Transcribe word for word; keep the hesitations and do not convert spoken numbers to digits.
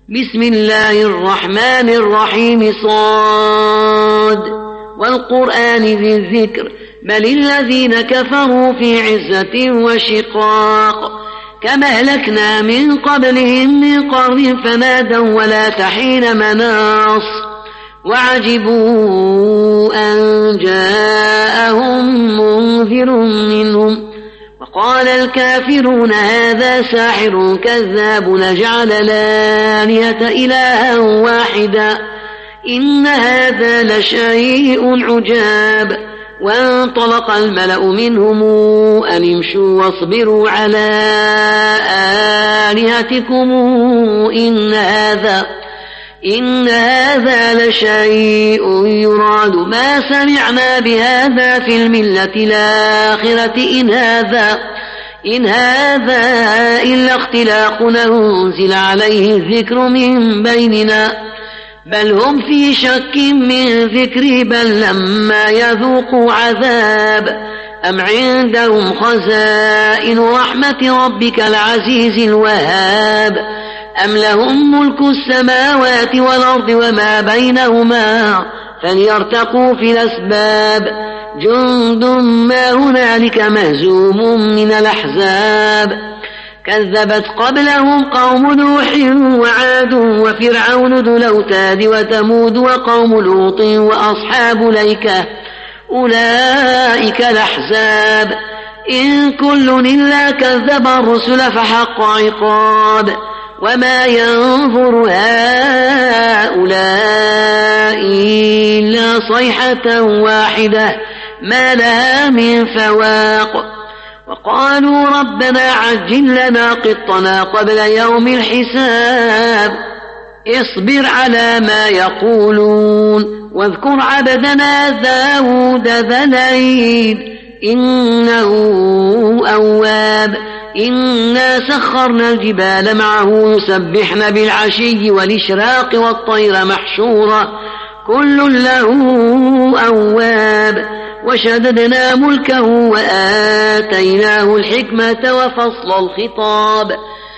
بسم الله الرحمن الرحيم صاد والقرآن ذي الذكر بل الذين كفروا في عزة وشقاق كما أهلكنا من قبلهم من قرن فنادوا ولا تحين مناص وعجبوا أن جاءهم منذر منهم وقال الكافرون هذا ساحر كذاب نجعل الآلهة إلها واحدا إن هذا لشيء عجاب وانطلق الملأ منهم أن امشوا واصبروا على آلهتكم إن هذا إن هذا لشيء يراد ما سمعنا بهذا في الملة الآخرة إن هذا إن هذا إلا اختلاق أنزل عليه الذكر من بيننا بل هم في شك من ذكري بل لما يذوقوا عذاب أم عندهم خزائن رحمة ربك العزيز الوهاب أم لهم ملك السماوات والأرض وما بينهما فليرتقوا في الأسباب جند ما هنالك مهزوم من الأحزاب كذبت قبلهم قوم نوح وعاد وفرعون ذو الأوتاد وثمود وقوم لوط وأصحاب الأيكة أولئك الأحزاب إن كل إلا كذب الرسل فحق عقاب وما ينظر هؤلاء إلا صيحة واحدة ما لها من فواق وقالوا ربنا عجل لنا قطنا قبل يوم الحساب اصبر على ما يقولون واذكر عبدنا داود ذا الأيد إنه أواب إنا سخرنا الجبال معه يسبحن بالعشي والإشراق والطير محشورة كل له أواب وشددنا ملكه وآتيناه الحكمة وفصل الخطاب